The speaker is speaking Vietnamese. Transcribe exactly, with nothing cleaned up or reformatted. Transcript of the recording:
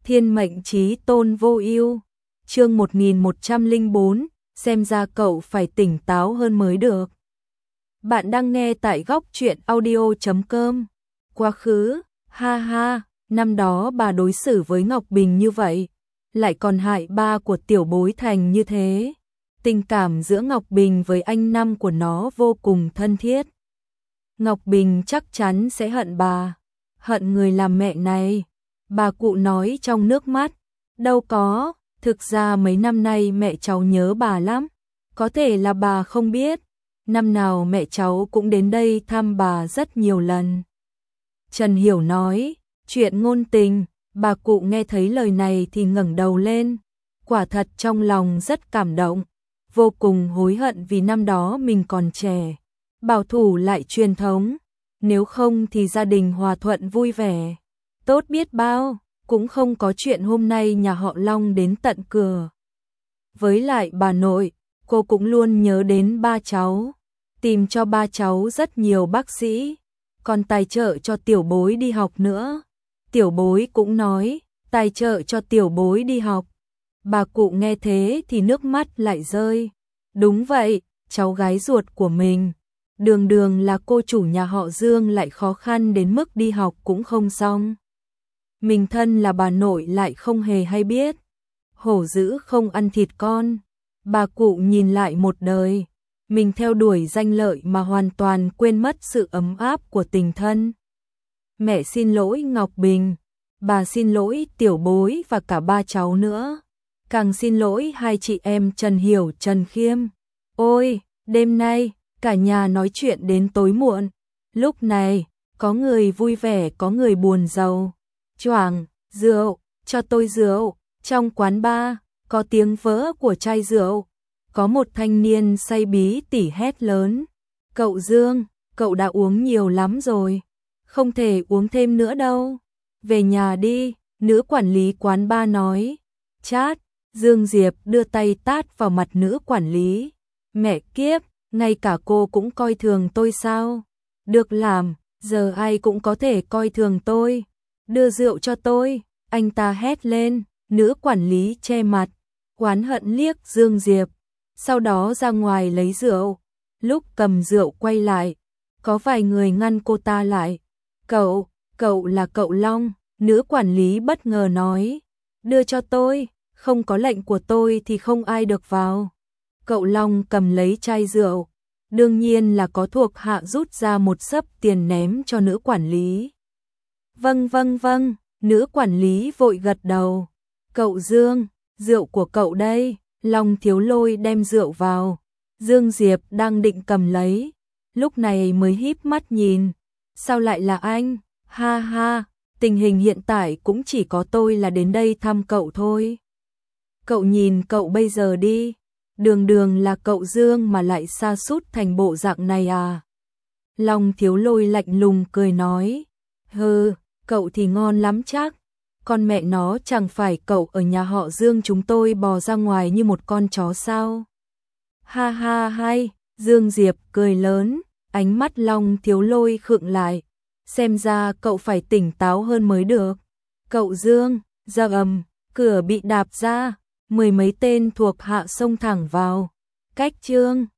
Thiên mệnh chí tôn vô ưu. Chương một nghìn một trăm lẻ bốn, xem ra cậu phải tỉnh táo hơn mới được. Bạn đang nghe tại góc truyện audio chấm com. Quá khứ, ha ha, năm đó bà đối xử với Ngọc Bình như vậy, lại còn hại ba của tiểu bối thành như thế. Tình cảm giữa Ngọc Bình với anh năm của nó vô cùng thân thiết. Ngọc Bình chắc chắn sẽ hận bà, hận người làm mẹ này. Bà cụ nói trong nước mắt. Đâu có, thực ra mấy năm nay mẹ cháu nhớ bà lắm. Có thể là bà không biết, năm nào mẹ cháu cũng đến đây thăm bà rất nhiều lần. Trần Hiểu nói, chuyện ngôn tình. Bà cụ nghe thấy lời này thì ngẩng đầu lên. Quả thật trong lòng rất cảm động, vô cùng hối hận vì năm đó mình còn trẻ, bảo thủ lại truyền thống. Nếu không thì gia đình hòa thuận vui vẻ, tốt biết bao, cũng không có chuyện hôm nay nhà họ Long đến tận cửa. Với lại bà nội, cô cũng luôn nhớ đến ba cháu, tìm cho ba cháu rất nhiều bác sĩ, còn tài trợ cho tiểu bối đi học nữa. Tiểu bối cũng nói, tài trợ cho tiểu bối đi học. Bà cụ nghe thế thì nước mắt lại rơi. Đúng vậy, cháu gái ruột của mình. Đường đường là cô chủ nhà họ Dương lại khó khăn đến mức đi học cũng không xong. Mình thân là bà nội lại không hề hay biết. Hổ dữ không ăn thịt con. Bà cụ nhìn lại một đời, mình theo đuổi danh lợi mà hoàn toàn quên mất sự ấm áp của tình thân. Mẹ xin lỗi Ngọc Bình, bà xin lỗi tiểu bối và cả ba cháu nữa. Càng xin lỗi hai chị em Trần Hiểu, Trần Khiêm. Ôi, đêm nay, cả nhà nói chuyện đến tối muộn. Lúc này, có người vui vẻ, có người buồn rầu. Choàng, rượu, cho tôi rượu. Trong quán bar, có tiếng vỡ của chai rượu. Có một thanh niên say bí tỉ hét lớn. Cậu Dương, cậu đã uống nhiều lắm rồi. Không thể uống thêm nữa đâu. Về nhà đi, nữ quản lý quán bar nói. Chát, Dương Diệp đưa tay tát vào mặt nữ quản lý. Mẹ kiếp, ngay cả cô cũng coi thường tôi sao? Được làm, giờ ai cũng có thể coi thường tôi. Đưa rượu cho tôi, anh ta hét lên. Nữ quản lý che mặt, oán hận liếc Dương Diệp, sau đó ra ngoài lấy rượu. Lúc cầm rượu quay lại, có vài người ngăn cô ta lại. Cậu, cậu là cậu Long, nữ quản lý bất ngờ nói. Đưa cho tôi, không có lệnh của tôi thì không ai được vào. Cậu Long cầm lấy chai rượu, đương nhiên là có thuộc hạ rút ra một xấp tiền ném cho nữ quản lý. Vâng vâng vâng, nữ quản lý vội gật đầu. Cậu Dương, rượu của cậu đây. Long Thiếu Lôi đem rượu vào. Dương Diệp đang định cầm lấy, lúc này mới híp mắt nhìn. Sao lại là anh? Ha ha, tình hình hiện tại cũng chỉ có tôi là đến đây thăm cậu thôi. Cậu nhìn cậu bây giờ đi, đường đường là cậu Dương mà lại sa sút thành bộ dạng này à? Long Thiếu Lôi lạnh lùng cười nói. Hừ, cậu thì ngon lắm chắc. Con mẹ nó, chẳng phải cậu ở nhà họ Dương chúng tôi bò ra ngoài như một con chó sao? Ha ha hay, Dương Diệp cười lớn, ánh mắt Long Thiếu Lôi khựng lại. Xem ra cậu phải tỉnh táo hơn mới được. Cậu Dương, ra ầm, cửa bị đạp ra, mười mấy tên thuộc hạ xông thẳng vào. Cách Trương,